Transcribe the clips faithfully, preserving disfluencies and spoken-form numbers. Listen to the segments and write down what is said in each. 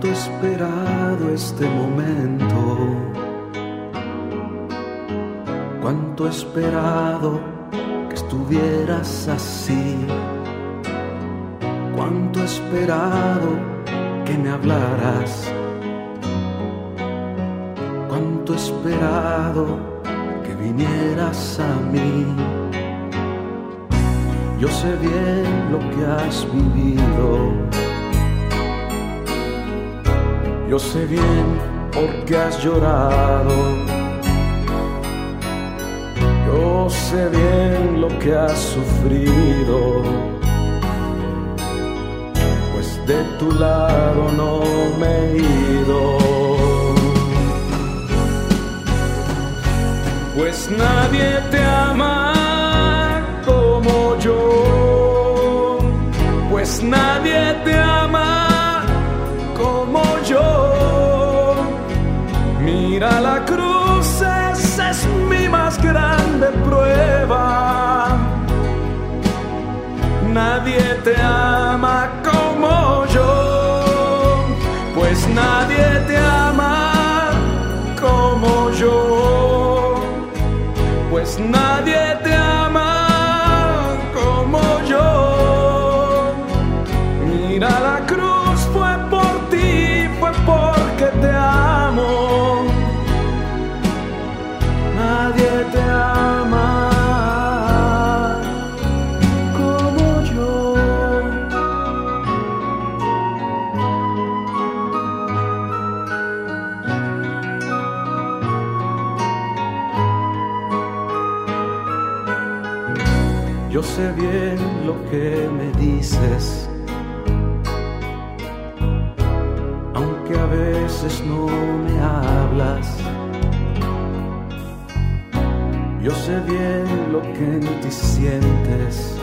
Cuánto he esperado este momento, cuánto he esperado que estuvieras así, cuánto he esperado que me hablaras, cuánto he esperado que vinieras a mí. Yo sé bien lo que has vivido, yo sé bien por qué has llorado, yo sé bien lo que has sufrido, pues de tu lado no me he ido. Pues nadie te ama como yo, pues nadie te ama como yo. Mira la cruz, esa es mi más grande prueba. Nadie te ama como yo, pues nadie te ama como yo, pues nadie te ama como yo. Mira la cruz, fue por ti, fue porque te amo. Nadie te ama como yo. Yo sé bien lo que me dices, aunque a veces no me hablas. Yo sé bien lo que en ti sientes,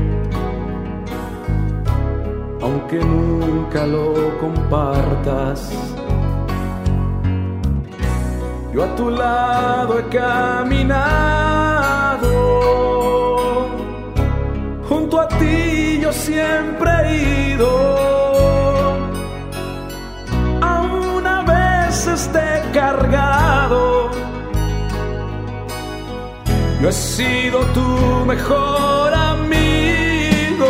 aunque nunca lo compartas. Yo a tu lado he caminado, junto a ti yo siempre he ido, aún a veces te he cargado. Yo he sido tu mejor amigo,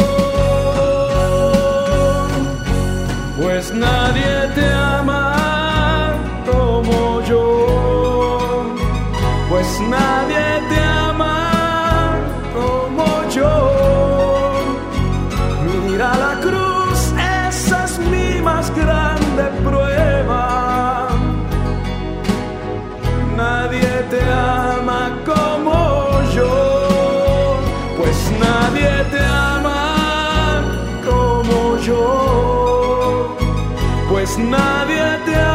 pues nadie te ama como yo, pues nadie te ama como yo. Mira la cruz, esa es mi más grande prueba. Nadie te ama como yo, pues nadie te ama como yo, pues nadie te ama.